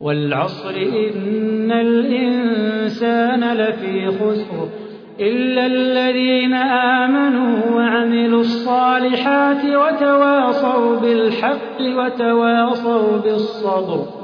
وَالْعَصْرِ إِنَّ الْإِنسَانَ لَفِي خُسْرٍ إِلَّا الَّذِينَ آمَنُوا وَعَمِلُوا الصَّالِحَاتِ وَتَوَاصَوْا بِالْحَقِّ وَتَوَاصَوْا بِالصَّبْرِ